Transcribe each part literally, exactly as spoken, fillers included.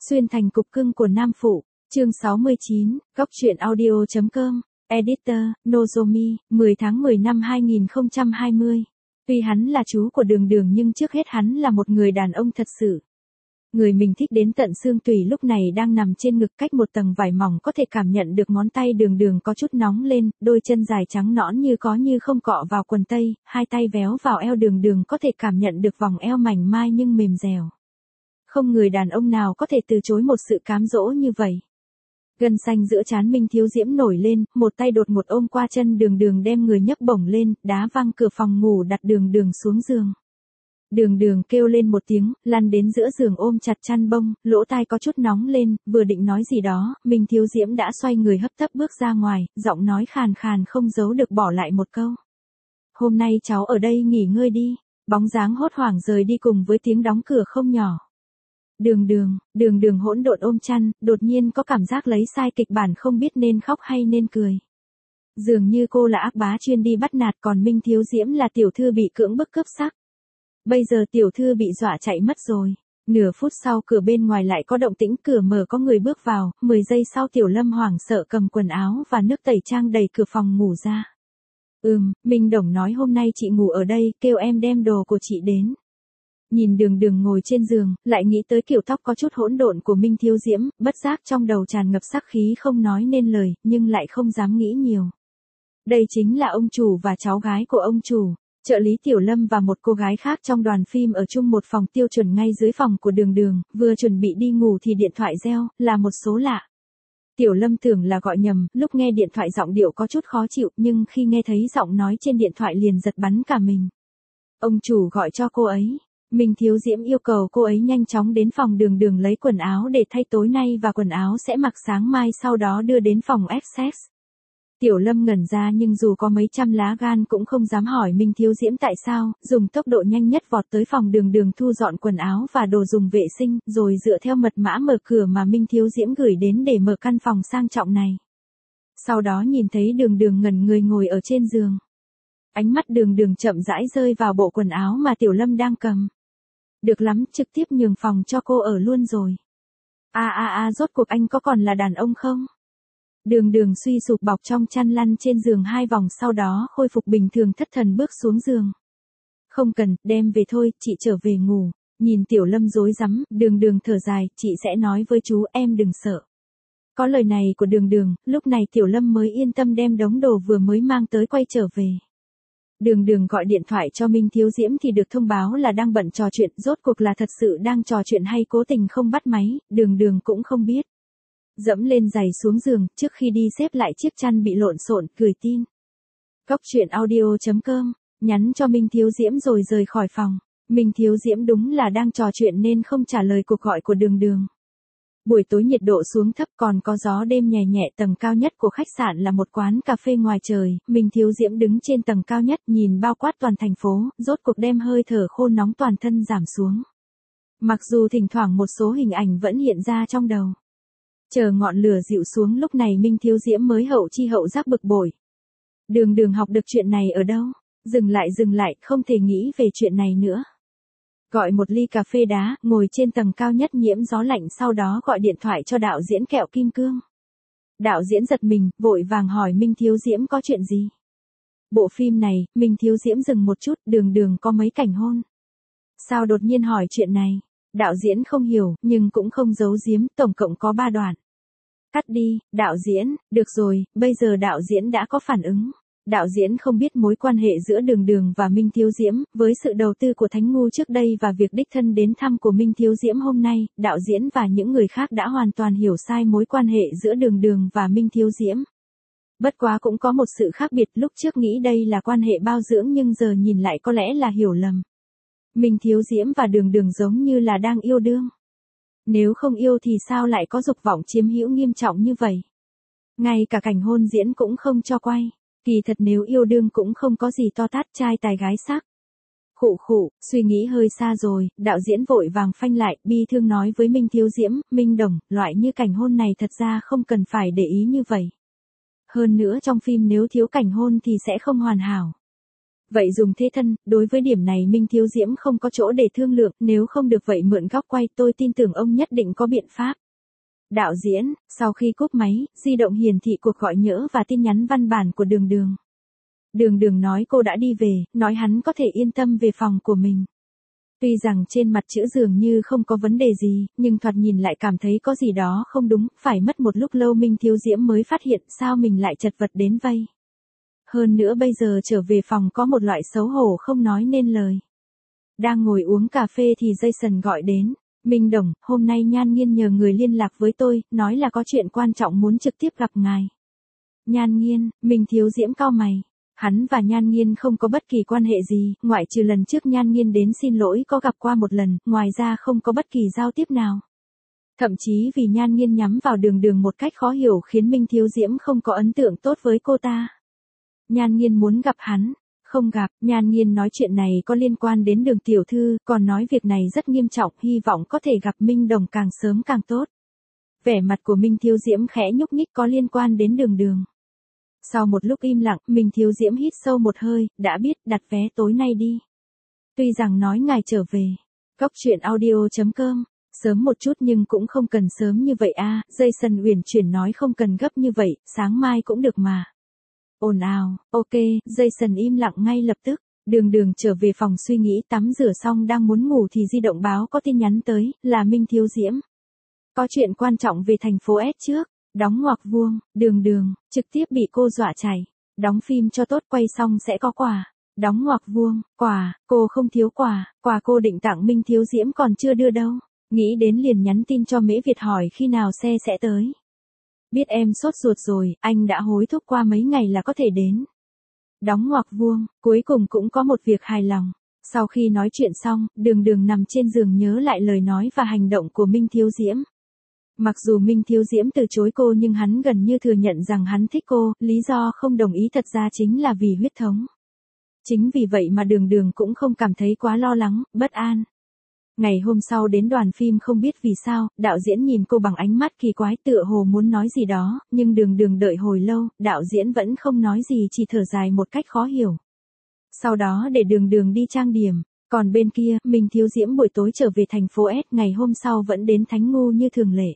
Xuyên thành cục cưng của nam phụ, chương sáu mươi chín, góc truyện audio chấm com, editor, Nozomi, mười tháng mười năm hai nghìn không trăm hai mươi. Tuy hắn là chú của Đường Đường nhưng trước hết hắn là một người đàn ông thật sự. Người mình thích đến tận xương tủy lúc này đang nằm trên ngực cách một tầng vải mỏng có thể cảm nhận được ngón tay Đường Đường có chút nóng lên, đôi chân dài trắng nõn như có như không cọ vào quần tây, hai tay véo vào eo Đường Đường có thể cảm nhận được vòng eo mảnh mai nhưng mềm dẻo. Không người đàn ông nào có thể từ chối một sự cám dỗ như vậy. Gân xanh giữa trán Minh Thiếu Diễm nổi lên, một tay đột ngột ôm qua chân Đường Đường đem người nhấc bổng lên, đá văng cửa phòng ngủ đặt Đường Đường xuống giường. Đường Đường kêu lên một tiếng, lăn đến giữa giường ôm chặt chăn bông, lỗ tai có chút nóng lên, vừa định nói gì đó, Minh Thiếu Diễm đã xoay người hấp tấp bước ra ngoài, giọng nói khàn khàn không giấu được bỏ lại một câu. Hôm nay cháu ở đây nghỉ ngơi đi, bóng dáng hốt hoảng rời đi cùng với tiếng đóng cửa không nhỏ. Đường Đường, Đường Đường hỗn độn ôm chăn, đột nhiên có cảm giác lấy sai kịch bản không biết nên khóc hay nên cười. Dường như cô là ác bá chuyên đi bắt nạt còn Minh Thiếu Diễm là tiểu thư bị cưỡng bức cướp sắc. Bây giờ tiểu thư bị dọa chạy mất rồi. Nửa phút sau cửa bên ngoài lại có động tĩnh, cửa mở có người bước vào, mười giây sau Tiểu Lâm hoảng sợ cầm quần áo và nước tẩy trang đẩy cửa phòng ngủ ra. Ừm, Minh Đồng nói hôm nay chị ngủ ở đây, kêu em đem đồ của chị đến. Nhìn Đường Đường ngồi trên giường, lại nghĩ tới kiểu tóc có chút hỗn độn của Minh Thiếu Diễm, bất giác trong đầu tràn ngập sắc khí không nói nên lời, nhưng lại không dám nghĩ nhiều. Đây chính là ông chủ và cháu gái của ông chủ. Trợ lý Tiểu Lâm và một cô gái khác trong đoàn phim ở chung một phòng tiêu chuẩn ngay dưới phòng của Đường Đường, vừa chuẩn bị đi ngủ thì điện thoại reo, là một số lạ. Tiểu Lâm tưởng là gọi nhầm, lúc nghe điện thoại giọng điệu có chút khó chịu, nhưng khi nghe thấy giọng nói trên điện thoại liền giật bắn cả mình. Ông chủ gọi cho cô ấy. Minh Thiếu Diễm yêu cầu cô ấy nhanh chóng đến phòng Đường Đường lấy quần áo để thay tối nay và quần áo sẽ mặc sáng mai sau đó đưa đến phòng ép sex. Tiểu Lâm ngẩn ra nhưng dù có mấy trăm lá gan cũng không dám hỏi Minh Thiếu Diễm tại sao, dùng tốc độ nhanh nhất vọt tới phòng Đường Đường thu dọn quần áo và đồ dùng vệ sinh, rồi dựa theo mật mã mở cửa mà Minh Thiếu Diễm gửi đến để mở căn phòng sang trọng này. Sau đó nhìn thấy Đường Đường ngẩn người ngồi ở trên giường. Ánh mắt Đường Đường chậm rãi rơi vào bộ quần áo mà Tiểu Lâm đang cầm. Được lắm, trực tiếp nhường phòng cho cô ở luôn rồi. A a a rốt cuộc anh có còn là đàn ông không? Đường Đường suy sụp bọc trong chăn lăn trên giường hai vòng sau đó khôi phục bình thường thất thần bước xuống giường. Không cần, đem về thôi, chị trở về ngủ. Nhìn Tiểu Lâm rối rắm, Đường Đường thở dài, chị sẽ nói với chú em đừng sợ. Có lời này của Đường Đường, lúc này Tiểu Lâm mới yên tâm đem đống đồ vừa mới mang tới quay trở về. Đường Đường gọi điện thoại cho Minh Thiếu Diễm thì được thông báo là đang bận trò chuyện, rốt cuộc là thật sự đang trò chuyện hay cố tình không bắt máy, Đường Đường cũng không biết. Dẫm lên giày xuống giường, trước khi đi xếp lại chiếc chăn bị lộn xộn, gửi tin. Góc truyện audio chấm com, nhắn cho Minh Thiếu Diễm rồi rời khỏi phòng. Minh Thiếu Diễm đúng là đang trò chuyện nên không trả lời cuộc gọi của Đường Đường. Buổi tối nhiệt độ xuống thấp còn có gió đêm nhẹ nhẹ, tầng cao nhất của khách sạn là một quán cà phê ngoài trời, Minh Thiếu Diễm đứng trên tầng cao nhất nhìn bao quát toàn thành phố, rốt cuộc đem hơi thở khô nóng toàn thân giảm xuống. Mặc dù thỉnh thoảng một số hình ảnh vẫn hiện ra trong đầu. Chờ ngọn lửa dịu xuống lúc này Minh Thiếu Diễm mới hậu chi hậu giác bực bội. Đường Đường học được chuyện này ở đâu? Dừng lại dừng lại, không thể nghĩ về chuyện này nữa. Gọi một ly cà phê đá, ngồi trên tầng cao nhất nhiễm gió lạnh sau đó gọi điện thoại cho đạo diễn Kẹo Kim Cương. Đạo diễn giật mình, vội vàng hỏi Minh Thiếu Diễm có chuyện gì? Bộ phim này, Minh Thiếu Diễm dừng một chút, Đường Đường có mấy cảnh hôn. Sao đột nhiên hỏi chuyện này? Đạo diễn không hiểu, nhưng cũng không giấu giếm, tổng cộng có ba đoạn. Cắt đi, đạo diễn, được rồi, bây giờ đạo diễn đã có phản ứng. Đạo diễn không biết mối quan hệ giữa Đường Đường và Minh Thiếu Diễm, với sự đầu tư của Thánh Ngu trước đây và việc đích thân đến thăm của Minh Thiếu Diễm hôm nay, đạo diễn và những người khác đã hoàn toàn hiểu sai mối quan hệ giữa Đường Đường và Minh Thiếu Diễm. Bất quá cũng có một sự khác biệt, lúc trước nghĩ đây là quan hệ bao dưỡng nhưng giờ nhìn lại có lẽ là hiểu lầm. Minh Thiếu Diễm và Đường Đường giống như là đang yêu đương. Nếu không yêu thì sao lại có dục vọng chiếm hữu nghiêm trọng như vậy? Ngay cả cảnh hôn diễn cũng không cho quay. Kỳ thật nếu yêu đương cũng không có gì to tát, trai tài gái sắc. Khụ khụ, suy nghĩ hơi xa rồi, đạo diễn vội vàng phanh lại, bi thương nói với Minh Thiếu Diễm, Minh Đồng, loại như cảnh hôn này thật ra không cần phải để ý như vậy. Hơn nữa trong phim nếu thiếu cảnh hôn thì sẽ không hoàn hảo. Vậy dùng thế thân, đối với điểm này Minh Thiếu Diễm không có chỗ để thương lượng, nếu không được vậy mượn góc quay, tôi tin tưởng ông nhất định có biện pháp. Đạo diễn, sau khi cúp máy, di động hiển thị cuộc gọi nhỡ và tin nhắn văn bản của Đường Đường. Đường Đường nói cô đã đi về, nói hắn có thể yên tâm về phòng của mình. Tuy rằng trên mặt chữ dường như không có vấn đề gì, nhưng thoạt nhìn lại cảm thấy có gì đó không đúng, phải mất một lúc lâu Minh Thiếu Diễm mới phát hiện sao mình lại chật vật đến vây. Hơn nữa bây giờ trở về phòng có một loại xấu hổ không nói nên lời. Đang ngồi uống cà phê thì Jason gọi đến. Minh Đồng, hôm nay Nhan Nghiên nhờ người liên lạc với tôi, nói là có chuyện quan trọng muốn trực tiếp gặp ngài. Nhan Nghiên, Minh Thiếu Diễm cau mày. Hắn và Nhan Nghiên không có bất kỳ quan hệ gì, ngoại trừ lần trước Nhan Nghiên đến xin lỗi có gặp qua một lần, ngoài ra không có bất kỳ giao tiếp nào. Thậm chí vì Nhan Nghiên nhắm vào Đường Đường một cách khó hiểu khiến Minh Thiếu Diễm không có ấn tượng tốt với cô ta. Nhan Nghiên muốn gặp hắn. Không gặp, Nhan Nghiên nói chuyện này có liên quan đến Đường tiểu thư, còn nói việc này rất nghiêm trọng, hy vọng có thể gặp Minh Đồng càng sớm càng tốt. Vẻ mặt của Minh Thiếu Diễm khẽ nhúc nhích có liên quan đến Đường Đường. Sau một lúc im lặng, Minh Thiếu Diễm hít sâu một hơi, đã biết, đặt vé tối nay đi. Tuy rằng nói ngài trở về. Góc truyện audio chấm com, sớm một chút nhưng cũng không cần sớm như vậy a. Jason uyển chuyển nói không cần gấp như vậy, sáng mai cũng được mà. Ồn ào, ok, Jason im lặng ngay lập tức. Đường Đường trở về phòng suy nghĩ tắm rửa xong đang muốn ngủ thì di động báo có tin nhắn tới, là Minh Thiếu Diễm. Có chuyện quan trọng về thành phố S trước, đóng ngoặc vuông, Đường Đường, trực tiếp bị cô dọa chảy. Đóng phim cho tốt quay xong sẽ có quà. Đóng ngoặc vuông, quà, cô không thiếu quà, quà cô định tặng Minh Thiếu Diễm còn chưa đưa đâu. Nghĩ đến liền nhắn tin cho Mễ Việt hỏi khi nào xe sẽ tới. Biết em sốt ruột rồi, anh đã hối thúc qua mấy ngày là có thể đến. Đóng ngoặc vuông, cuối cùng cũng có một việc hài lòng. Sau khi nói chuyện xong, Đường Đường nằm trên giường nhớ lại lời nói và hành động của Minh Thiếu Diễm. Mặc dù Minh Thiếu Diễm từ chối cô nhưng hắn gần như thừa nhận rằng hắn thích cô, lý do không đồng ý thật ra chính là vì huyết thống. Chính vì vậy mà Đường Đường cũng không cảm thấy quá lo lắng, bất an. Ngày hôm sau đến đoàn phim không biết vì sao, đạo diễn nhìn cô bằng ánh mắt kỳ quái tựa hồ muốn nói gì đó, nhưng Đường Đường đợi hồi lâu, đạo diễn vẫn không nói gì chỉ thở dài một cách khó hiểu. Sau đó để Đường Đường đi trang điểm, còn bên kia, Minh Thiếu Diễm buổi tối trở về thành phố S ngày hôm sau vẫn đến Thánh Ngu như thường lệ.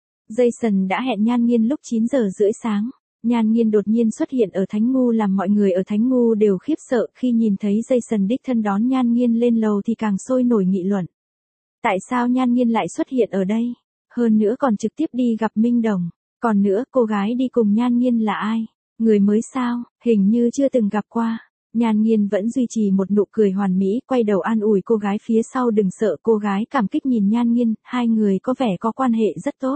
Jason đã hẹn Nhan Nghiên lúc chín giờ rưỡi sáng. Nhan Nghiên đột nhiên xuất hiện ở Thánh Ngu làm mọi người ở Thánh Ngu đều khiếp sợ khi nhìn thấy Jason đích thân đón Nhan Nghiên lên lầu thì càng sôi nổi nghị luận. Tại sao Nhan Nghiên lại xuất hiện ở đây? Hơn nữa còn trực tiếp đi gặp Minh Đồng. Còn nữa, cô gái đi cùng Nhan Nghiên là ai? Người mới sao? Hình như chưa từng gặp qua. Nhan Nghiên vẫn duy trì một nụ cười hoàn mỹ, quay đầu an ủi cô gái phía sau đừng sợ, cô gái cảm kích nhìn Nhan Nghiên, hai người có vẻ có quan hệ rất tốt.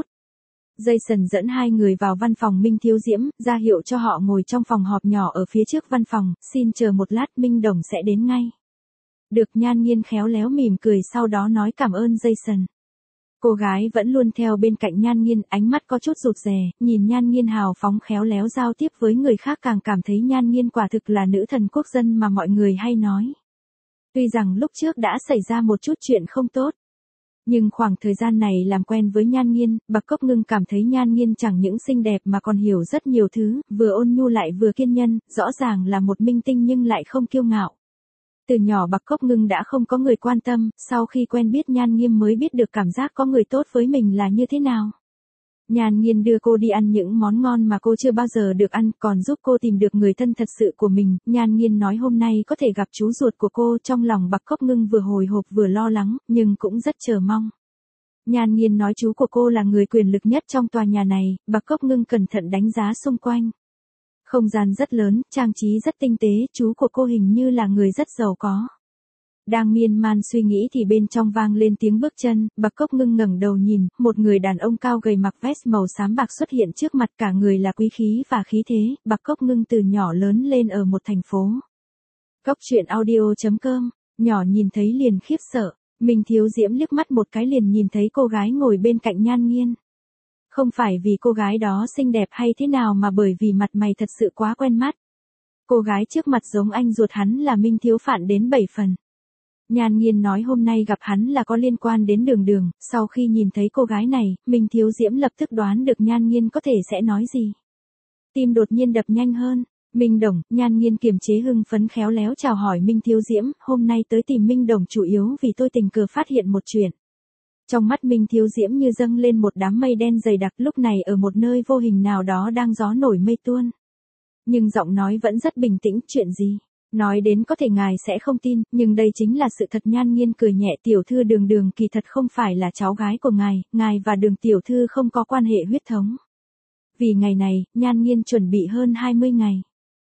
Jason dẫn hai người vào văn phòng Minh Thiếu Diễm, ra hiệu cho họ ngồi trong phòng họp nhỏ ở phía trước văn phòng, xin chờ một lát Minh Đồng sẽ đến ngay. Được. Nhan Nghiên khéo léo mỉm cười sau đó nói cảm ơn Jason. Cô gái vẫn luôn theo bên cạnh Nhan Nghiên, ánh mắt có chút rụt rè, nhìn Nhan Nghiên hào phóng khéo léo giao tiếp với người khác càng cảm thấy Nhan Nghiên quả thực là nữ thần quốc dân mà mọi người hay nói. Tuy rằng lúc trước đã xảy ra một chút chuyện không tốt, nhưng khoảng thời gian này làm quen với Nhan Nghiên, Bạc Cốc Ngưng cảm thấy Nhan Nghiên chẳng những xinh đẹp mà còn hiểu rất nhiều thứ, vừa ôn nhu lại vừa kiên nhân, rõ ràng là một minh tinh nhưng lại không kiêu ngạo. Từ nhỏ Bạc Cốc Ngưng đã không có người quan tâm, sau khi quen biết Nhan Nghiên mới biết được cảm giác có người tốt với mình là như thế nào. Nhan Nghiên đưa cô đi ăn những món ngon mà cô chưa bao giờ được ăn, còn giúp cô tìm được người thân thật sự của mình. Nhan Nghiên nói hôm nay có thể gặp chú ruột của cô, trong lòng Bạc Cốc Ngưng vừa hồi hộp vừa lo lắng, nhưng cũng rất chờ mong. Nhan Nghiên nói chú của cô là người quyền lực nhất trong tòa nhà này, Bạc Cốc Ngưng cẩn thận đánh giá xung quanh. Không gian rất lớn, trang trí rất tinh tế, chú của cô hình như là người rất giàu có. Đang miên man suy nghĩ thì bên trong vang lên tiếng bước chân, Bạc Cốc Ngưng ngẩng đầu nhìn, một người đàn ông cao gầy mặc vest màu xám bạc xuất hiện trước mặt, cả người là quý khí và khí thế. Bạc Cốc Ngưng từ nhỏ lớn lên ở một thành phố. Góc truyện audio chấm com, nhỏ nhìn thấy liền khiếp sợ, Minh Thiếu Diễm liếc mắt một cái liền nhìn thấy cô gái ngồi bên cạnh Nhan Nghiên. Không phải vì cô gái đó xinh đẹp hay thế nào mà bởi vì mặt mày thật sự quá quen mắt. Cô gái trước mặt giống anh ruột hắn là Minh Thiếu Phạn đến bảy phần. Nhan Nghiên nói hôm nay gặp hắn là có liên quan đến Đường Đường, sau khi nhìn thấy cô gái này, Minh Thiếu Diễm lập tức đoán được Nhan Nghiên có thể sẽ nói gì. Tim đột nhiên đập nhanh hơn, Minh Đồng, Nhan Nghiên kiềm chế hưng phấn khéo léo chào hỏi Minh Thiếu Diễm, hôm nay tới tìm Minh Đồng chủ yếu vì tôi tình cờ phát hiện một chuyện. Trong mắt Minh Thiếu Diễm như dâng lên một đám mây đen dày đặc, lúc này ở một nơi vô hình nào đó đang gió nổi mây tuôn. Nhưng giọng nói vẫn rất bình tĩnh, chuyện gì? Nói đến có thể ngài sẽ không tin, nhưng đây chính là sự thật. Nhan Nghiên cười nhẹ, tiểu thư Đường Đường kỳ thật không phải là cháu gái của ngài, ngài và Đường tiểu thư không có quan hệ huyết thống. Vì ngày này, Nhan Nghiên chuẩn bị hơn hai mươi ngày.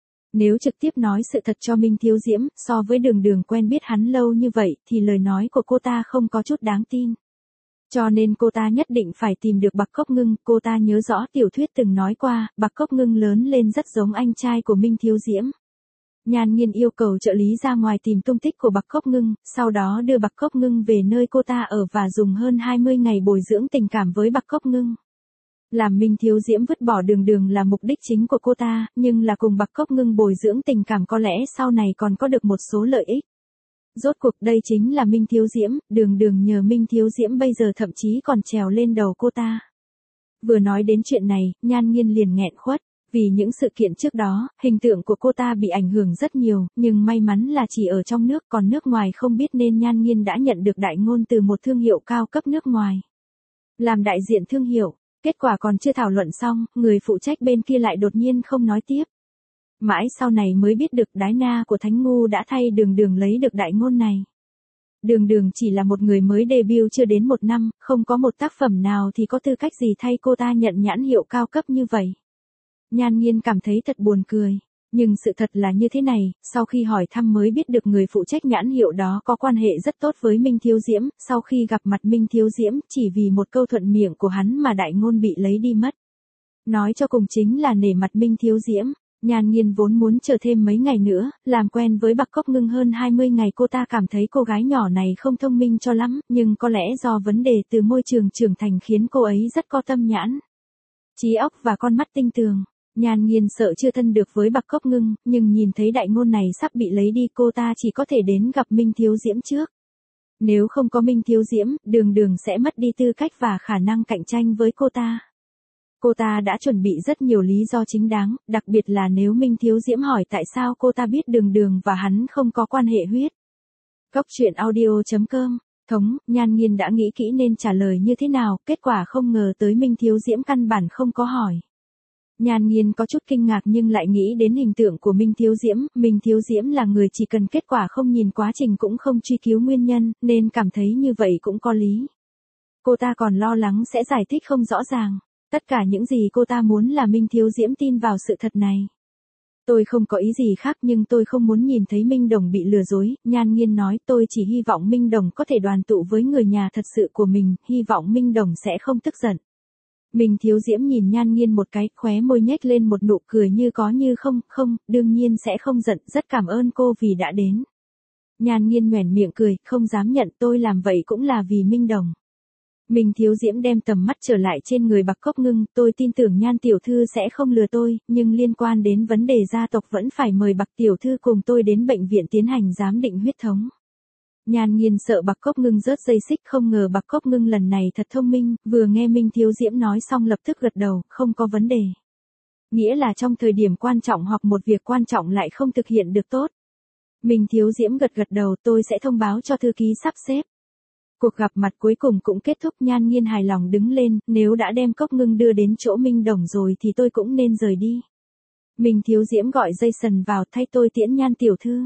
Nếu trực tiếp nói sự thật cho Minh Thiếu Diễm, so với Đường Đường quen biết hắn lâu như vậy, thì lời nói của cô ta không có chút đáng tin. Cho nên cô ta nhất định phải tìm được Bạc Cốc Ngưng, cô ta nhớ rõ tiểu thuyết từng nói qua, Bạc Cốc Ngưng lớn lên rất giống anh trai của Minh Thiếu Diễm. Nhan Nghiên yêu cầu trợ lý ra ngoài tìm tung tích của Bạc Cốc Ngưng, sau đó đưa Bạc Cốc Ngưng về nơi cô ta ở và dùng hơn hai mươi ngày bồi dưỡng tình cảm với Bạc Cốc Ngưng. Làm Minh Thiếu Diễm vứt bỏ Đường Đường là mục đích chính của cô ta, nhưng là cùng Bạc Cốc Ngưng bồi dưỡng tình cảm có lẽ sau này còn có được một số lợi ích. Rốt cuộc đây chính là Minh Thiếu Diễm, Đường Đường nhờ Minh Thiếu Diễm bây giờ thậm chí còn trèo lên đầu cô ta. Vừa nói đến chuyện này, Nhan Nghiên liền nghẹn khuất, vì những sự kiện trước đó, hình tượng của cô ta bị ảnh hưởng rất nhiều, nhưng may mắn là chỉ ở trong nước, còn nước ngoài không biết nên Nhan Nghiên đã nhận được đại ngôn từ một thương hiệu cao cấp nước ngoài. Làm đại diện thương hiệu, kết quả còn chưa thảo luận xong, người phụ trách bên kia lại đột nhiên không nói tiếp. Mãi sau này mới biết được đái na của Thánh Ngu đã thay Đường Đường lấy được đại ngôn này. Đường Đường chỉ là một người mới debut chưa đến một năm, không có một tác phẩm nào thì có tư cách gì thay cô ta nhận nhãn hiệu cao cấp như vậy. Nhan Nghiên cảm thấy thật buồn cười. Nhưng sự thật là như thế này, sau khi hỏi thăm mới biết được người phụ trách nhãn hiệu đó có quan hệ rất tốt với Minh Thiếu Diễm, sau khi gặp mặt Minh Thiếu Diễm, chỉ vì một câu thuận miệng của hắn mà đại ngôn bị lấy đi mất. Nói cho cùng chính là nể mặt Minh Thiếu Diễm. Nhan Nghiên vốn muốn chờ thêm mấy ngày nữa, làm quen với Bạc Cốc Ngưng hơn hai mươi ngày, cô ta cảm thấy cô gái nhỏ này không thông minh cho lắm, nhưng có lẽ do vấn đề từ môi trường trưởng thành khiến cô ấy rất có tâm nhãn, trí óc và con mắt tinh tường. Nhan Nghiên sợ chưa thân được với Bạc Cốc Ngưng, nhưng nhìn thấy đại ngôn này sắp bị lấy đi, cô ta chỉ có thể đến gặp Minh Thiếu Diễm trước. Nếu không có Minh Thiếu Diễm, Đường Đường sẽ mất đi tư cách và khả năng cạnh tranh với cô ta. Cô ta đã chuẩn bị rất nhiều lý do chính đáng, đặc biệt là nếu Minh Thiếu Diễm hỏi tại sao cô ta biết Đường Đường và hắn không có quan hệ huyết. Góc truyện audio chấm com, thống, Nhan Nghiên đã nghĩ kỹ nên trả lời như thế nào, kết quả không ngờ tới Minh Thiếu Diễm căn bản không có hỏi. Nhan Nghiên có chút kinh ngạc nhưng lại nghĩ đến hình tượng của Minh Thiếu Diễm, Minh Thiếu Diễm là người chỉ cần kết quả không nhìn quá trình cũng không truy cứu nguyên nhân, nên cảm thấy như vậy cũng có lý. Cô ta còn lo lắng sẽ giải thích không rõ ràng. Tất cả những gì cô ta muốn là Minh Thiếu Diễm tin vào sự thật này. Tôi không có ý gì khác nhưng tôi không muốn nhìn thấy Minh Đồng bị lừa dối, Nhan Nghiên nói, tôi chỉ hy vọng Minh Đồng có thể đoàn tụ với người nhà thật sự của mình, hy vọng Minh Đồng sẽ không tức giận. Minh Thiếu Diễm nhìn Nhan Nghiên một cái, khóe môi nhếch lên một nụ cười như có như không, không, đương nhiên sẽ không giận, rất cảm ơn cô vì đã đến. Nhan Nghiên nhoẻn miệng cười, không dám nhận, tôi làm vậy cũng là vì Minh Đồng. Minh Thiếu Diễm đem tầm mắt trở lại trên người Bạc Cốc Ngưng, tôi tin tưởng Nhan tiểu thư sẽ không lừa tôi, nhưng liên quan đến vấn đề gia tộc vẫn phải mời Bạc tiểu thư cùng tôi đến bệnh viện tiến hành giám định huyết thống. Nhan Nghiên sợ Bạc Cốc Ngưng rớt dây xích, không ngờ Bạc Cốc Ngưng lần này thật thông minh, vừa nghe Minh Thiếu Diễm nói xong lập tức gật đầu, không có vấn đề. Nghĩa là trong thời điểm quan trọng hoặc một việc quan trọng lại không thực hiện được tốt. Minh Thiếu Diễm gật gật đầu, tôi sẽ thông báo cho thư ký sắp xếp. Cuộc gặp mặt cuối cùng cũng kết thúc, Nhan Nghiên hài lòng đứng lên, nếu đã đem Cốc Ngưng đưa đến chỗ Minh Đồng rồi thì tôi cũng nên rời đi. Minh Thiếu Diễm gọi Jason vào, thay tôi tiễn Nhan tiểu thư.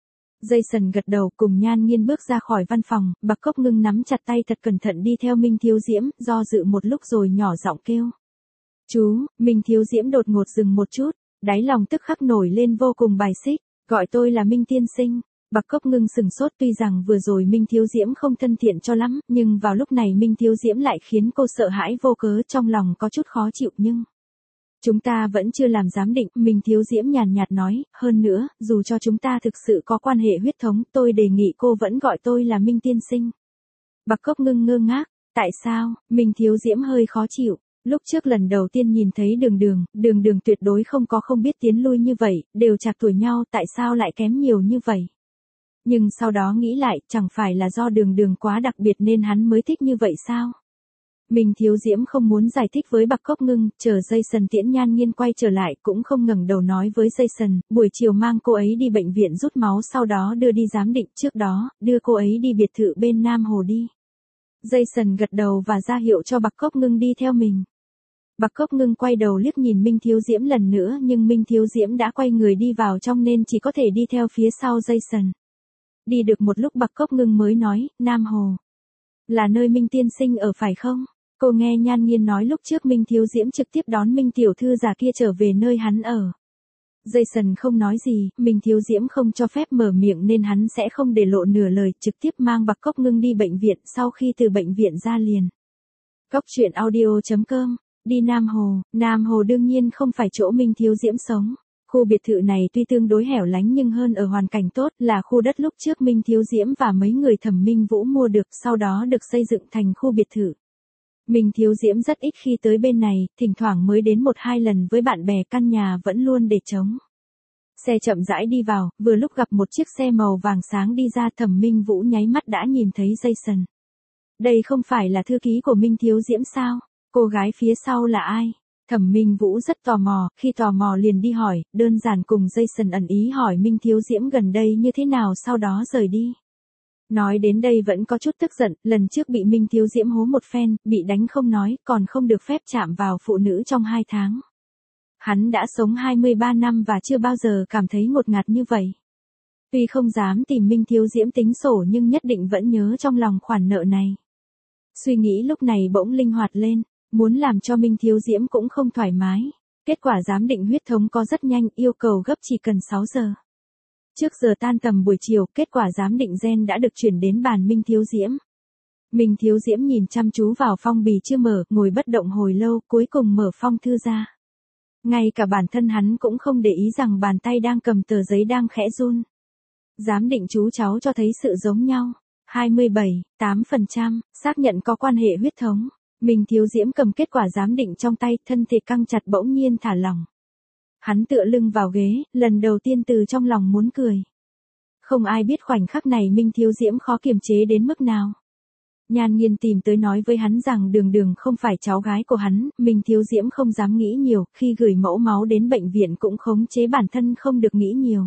Jason gật đầu, cùng Nhan Nghiên bước ra khỏi văn phòng, Bạc Cốc Ngưng nắm chặt tay thật cẩn thận đi theo Minh Thiếu Diễm, do dự một lúc rồi nhỏ giọng kêu. Chú, Minh Thiếu Diễm đột ngột dừng một chút, đáy lòng tức khắc nổi lên vô cùng bài xích, gọi tôi là Minh tiên sinh. Bạc Cốc Ngưng sừng sốt, tuy rằng vừa rồi Minh Thiếu Diễm không thân thiện cho lắm, nhưng vào lúc này Minh Thiếu Diễm lại khiến cô sợ hãi vô cớ, trong lòng có chút khó chịu nhưng... Chúng ta vẫn chưa làm giám định, Minh Thiếu Diễm nhàn nhạt nói, hơn nữa, dù cho chúng ta thực sự có quan hệ huyết thống, tôi đề nghị cô vẫn gọi tôi là Minh tiên sinh. Bạc Cốc Ngưng ngơ ngác, tại sao? Minh Thiếu Diễm hơi khó chịu. Lúc trước lần đầu tiên nhìn thấy Đường Đường, Đường Đường tuyệt đối không có không biết tiến lui như vậy, đều chạc tuổi nhau, tại sao lại kém nhiều như vậy? Nhưng sau đó nghĩ lại, chẳng phải là do Đường Đường quá đặc biệt nên hắn mới thích như vậy sao? Minh Thiếu Diễm không muốn giải thích với Bạc Cốc Ngưng, chờ Jason tiễn Nhan Nghiên quay trở lại cũng không ngẩng đầu nói với Jason, buổi chiều mang cô ấy đi bệnh viện rút máu sau đó đưa đi giám định, trước đó, đưa cô ấy đi biệt thự bên Nam Hồ đi. Jason gật đầu và ra hiệu cho Bạc Cốc Ngưng đi theo mình. Bạc Cốc Ngưng quay đầu liếc nhìn Minh Thiếu Diễm lần nữa nhưng Minh Thiếu Diễm đã quay người đi vào trong nên chỉ có thể đi theo phía sau Jason. Đi được một lúc Bạc Cốc Ngưng mới nói, Nam Hồ. Là nơi Minh tiên sinh ở phải không? Cô nghe Nhan Nghiên nói lúc trước Minh Thiếu Diễm trực tiếp đón Minh tiểu thư già kia trở về nơi hắn ở. Jason không nói gì, Minh Thiếu Diễm không cho phép mở miệng nên hắn sẽ không để lộ nửa lời, trực tiếp mang Bạc Cốc Ngưng đi bệnh viện, sau khi từ bệnh viện ra liền. Góc truyện audio chấm com, đi Nam Hồ, Nam Hồ đương nhiên không phải chỗ Minh Thiếu Diễm sống. Khu biệt thự này tuy tương đối hẻo lánh nhưng hơn ở hoàn cảnh tốt, là khu đất lúc trước Minh Thiếu Diễm và mấy người Thẩm Minh Vũ mua được, sau đó được xây dựng thành khu biệt thự. Minh Thiếu Diễm rất ít khi tới bên này, thỉnh thoảng mới đến một hai lần với bạn bè, căn nhà vẫn luôn để trống. Xe chậm rãi đi vào, vừa lúc gặp một chiếc xe màu vàng sáng đi ra, Thẩm Minh Vũ nháy mắt đã nhìn thấy Jason. Đây không phải là thư ký của Minh Thiếu Diễm sao? Cô gái phía sau là ai? Thẩm Minh Vũ rất tò mò, khi tò mò liền đi hỏi, đơn giản cùng Jason ẩn ý hỏi Minh Thiếu Diễm gần đây như thế nào sau đó rời đi. Nói đến đây vẫn có chút tức giận, lần trước bị Minh Thiếu Diễm hố một phen, bị đánh không nói, còn không được phép chạm vào phụ nữ trong hai tháng. Hắn đã sống hai mươi ba năm và chưa bao giờ cảm thấy ngột ngạt như vậy. Tuy không dám tìm Minh Thiếu Diễm tính sổ nhưng nhất định vẫn nhớ trong lòng khoản nợ này. Suy nghĩ lúc này bỗng linh hoạt lên, muốn làm cho Minh Thiếu Diễm cũng không thoải mái. Kết quả giám định huyết thống có rất nhanh, yêu cầu gấp chỉ cần sáu giờ. Trước giờ tan tầm buổi chiều, kết quả giám định gen đã được chuyển đến bàn Minh Thiếu Diễm. Minh Thiếu Diễm nhìn chăm chú vào phong bì chưa mở, ngồi bất động hồi lâu, cuối cùng mở phong thư ra. Ngay cả bản thân hắn cũng không để ý rằng bàn tay đang cầm tờ giấy đang khẽ run. Giám định chú cháu cho thấy sự giống nhau. hai mươi bảy phẩy tám phần trăm, xác nhận có quan hệ huyết thống. Minh Thiếu Diễm cầm kết quả giám định trong tay, thân thể căng chặt bỗng nhiên thả lỏng. Hắn tựa lưng vào ghế, lần đầu tiên từ trong lòng muốn cười. Không ai biết khoảnh khắc này Minh Thiếu Diễm khó kiềm chế đến mức nào. Nhan Nghiên tìm tới nói với hắn rằng Đường Đường không phải cháu gái của hắn, Minh Thiếu Diễm không dám nghĩ nhiều, khi gửi mẫu máu đến bệnh viện cũng khống chế bản thân không được nghĩ nhiều.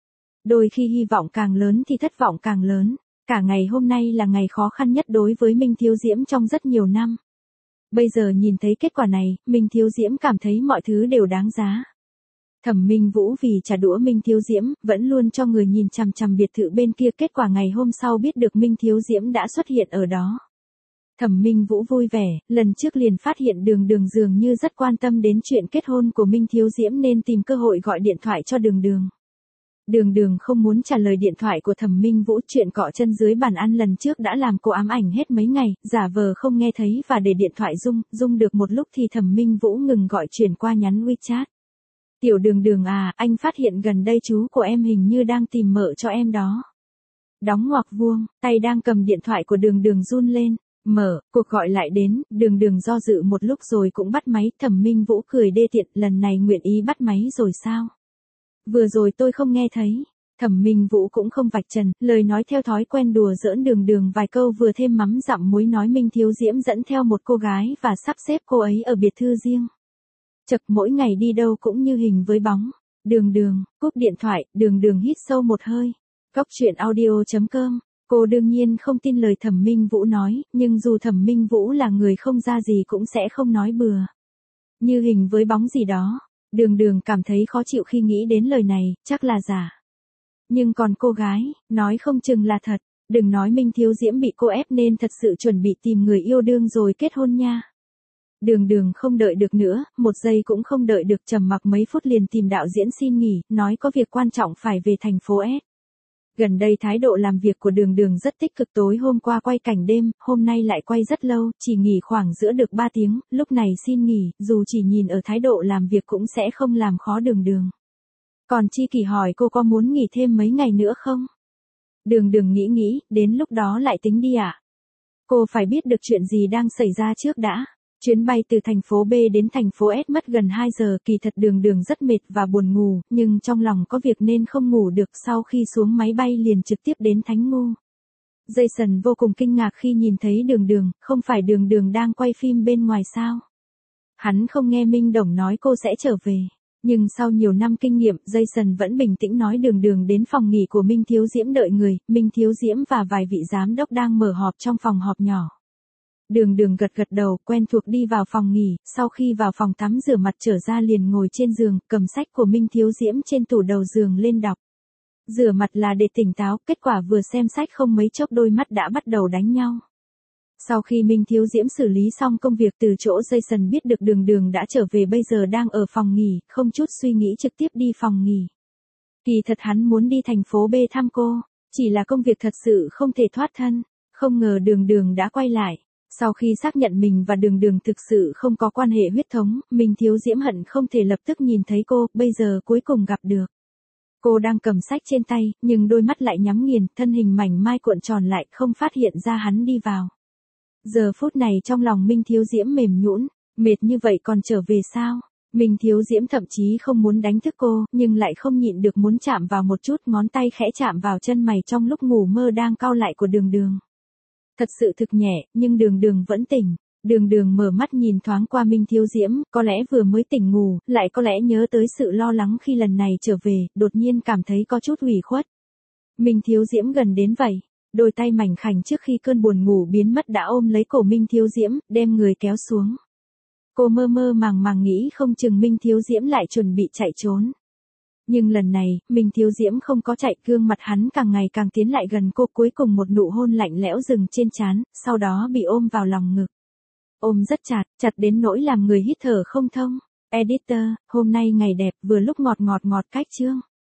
Đôi khi hy vọng càng lớn thì thất vọng càng lớn, cả ngày hôm nay là ngày khó khăn nhất đối với Minh Thiếu Diễm trong rất nhiều năm. Bây giờ nhìn thấy kết quả này, Minh Thiếu Diễm cảm thấy mọi thứ đều đáng giá. Thẩm Minh Vũ vì trả đũa Minh Thiếu Diễm, vẫn luôn cho người nhìn chằm chằm biệt thự bên kia, kết quả ngày hôm sau biết được Minh Thiếu Diễm đã xuất hiện ở đó. Thẩm Minh Vũ vui vẻ, lần trước liền phát hiện Đường Đường dường như rất quan tâm đến chuyện kết hôn của Minh Thiếu Diễm nên tìm cơ hội gọi điện thoại cho Đường Đường. Đường Đường không muốn trả lời điện thoại của Thẩm Minh Vũ, chuyện cọ chân dưới bàn ăn lần trước đã làm cô ám ảnh hết mấy ngày, giả vờ không nghe thấy và để điện thoại rung, rung được một lúc thì Thẩm Minh Vũ ngừng gọi, chuyển qua nhắn WeChat. Tiểu Đường Đường à, anh phát hiện gần đây chú của em hình như đang tìm mợ cho em đó. Đóng ngoặc vuông, tay đang cầm điện thoại của Đường Đường run lên. Mở, cuộc gọi lại đến, Đường Đường do dự một lúc rồi cũng bắt máy. Thẩm Minh Vũ cười đê tiện, lần này nguyện ý bắt máy rồi sao? Vừa rồi tôi không nghe thấy. Thẩm Minh Vũ cũng không vạch trần, lời nói theo thói quen đùa giỡn Đường Đường vài câu, vừa thêm mắm dặm muối nói Minh Thiếu Diễm dẫn theo một cô gái và sắp xếp cô ấy ở biệt thư riêng. Chật, mỗi ngày đi đâu cũng như hình với bóng. Đường Đường, cúp điện thoại, Đường Đường hít sâu một hơi. Góc truyện audio chấm com. Cô đương nhiên không tin lời Thẩm Minh Vũ nói, nhưng dù Thẩm Minh Vũ là người không ra gì cũng sẽ không nói bừa. Như hình với bóng gì đó. Đường Đường cảm thấy khó chịu khi nghĩ đến lời này, chắc là giả. Nhưng còn cô gái, nói không chừng là thật. Đừng nói Minh Thiếu Diễm bị cô ép nên thật sự chuẩn bị tìm người yêu đương rồi kết hôn nha. Đường Đường không đợi được nữa, một giây cũng không đợi được, trầm mặc mấy phút liền tìm đạo diễn xin nghỉ, nói có việc quan trọng phải về thành phố S. Gần đây thái độ làm việc của Đường Đường rất tích cực, tối hôm qua quay cảnh đêm, hôm nay lại quay rất lâu, chỉ nghỉ khoảng giữa được ba tiếng, lúc này xin nghỉ, dù chỉ nhìn ở thái độ làm việc cũng sẽ không làm khó Đường Đường. Còn Chi Kỳ hỏi cô có muốn nghỉ thêm mấy ngày nữa không? Đường Đường nghĩ nghĩ, đến lúc đó lại tính đi ạ. À? Cô phải biết được chuyện gì đang xảy ra trước đã. Chuyến bay từ thành phố B đến thành phố S mất gần hai giờ, kỳ thật Đường Đường rất mệt và buồn ngủ, nhưng trong lòng có việc nên không ngủ được, sau khi xuống máy bay liền trực tiếp đến Thánh Ngu. Jason vô cùng kinh ngạc khi nhìn thấy Đường Đường, không phải Đường Đường đang quay phim bên ngoài sao? Hắn không nghe Minh Đồng nói cô sẽ trở về. Nhưng sau nhiều năm kinh nghiệm, Jason vẫn bình tĩnh nói Đường Đường đến phòng nghỉ của Minh Thiếu Diễm đợi người, Minh Thiếu Diễm và vài vị giám đốc đang mở họp trong phòng họp nhỏ. Đường Đường gật gật đầu, quen thuộc đi vào phòng nghỉ, sau khi vào phòng tắm rửa mặt trở ra liền ngồi trên giường, cầm sách của Minh Thiếu Diễm trên tủ đầu giường lên đọc. Rửa mặt là để tỉnh táo, kết quả vừa xem sách không mấy chốc đôi mắt đã bắt đầu đánh nhau. Sau khi Minh Thiếu Diễm xử lý xong công việc từ chỗ Jason biết được Đường Đường đã trở về bây giờ đang ở phòng nghỉ, không chút suy nghĩ trực tiếp đi phòng nghỉ. Kỳ thật hắn muốn đi thành phố B thăm cô, chỉ là công việc thật sự không thể thoát thân, không ngờ Đường Đường đã quay lại. Sau khi xác nhận mình và Đường Đường thực sự không có quan hệ huyết thống, Minh Thiếu Diễm hận không thể lập tức nhìn thấy cô, bây giờ cuối cùng gặp được. Cô đang cầm sách trên tay, nhưng đôi mắt lại nhắm nghiền, thân hình mảnh mai cuộn tròn lại, không phát hiện ra hắn đi vào. Giờ phút này trong lòng Minh Thiếu Diễm mềm nhũn, mệt như vậy còn trở về sao? Minh Thiếu Diễm thậm chí không muốn đánh thức cô, nhưng lại không nhịn được muốn chạm vào một chút, ngón tay khẽ chạm vào chân mày trong lúc ngủ mơ đang cau lại của Đường Đường. Thật sự thực nhẹ, nhưng Đường Đường vẫn tỉnh. Đường Đường mở mắt nhìn thoáng qua Minh Thiếu Diễm, có lẽ vừa mới tỉnh ngủ, lại có lẽ nhớ tới sự lo lắng khi lần này trở về, đột nhiên cảm thấy có chút ủy khuất. Minh Thiếu Diễm gần đến vậy, đôi tay mảnh khảnh trước khi cơn buồn ngủ biến mất đã ôm lấy cổ Minh Thiếu Diễm, đem người kéo xuống. Cô mơ mơ màng màng nghĩ không chừng Minh Thiếu Diễm lại chuẩn bị chạy trốn. Nhưng lần này, Minh Thiếu Diễm không có chạy, gương mặt hắn càng ngày càng tiến lại gần cô, cuối cùng một nụ hôn lạnh lẽo dừng trên trán, sau đó bị ôm vào lòng ngực. Ôm rất chặt, chặt đến nỗi làm người hít thở không thông. Editor, hôm nay ngày đẹp, vừa lúc ngọt ngọt ngọt cách chương.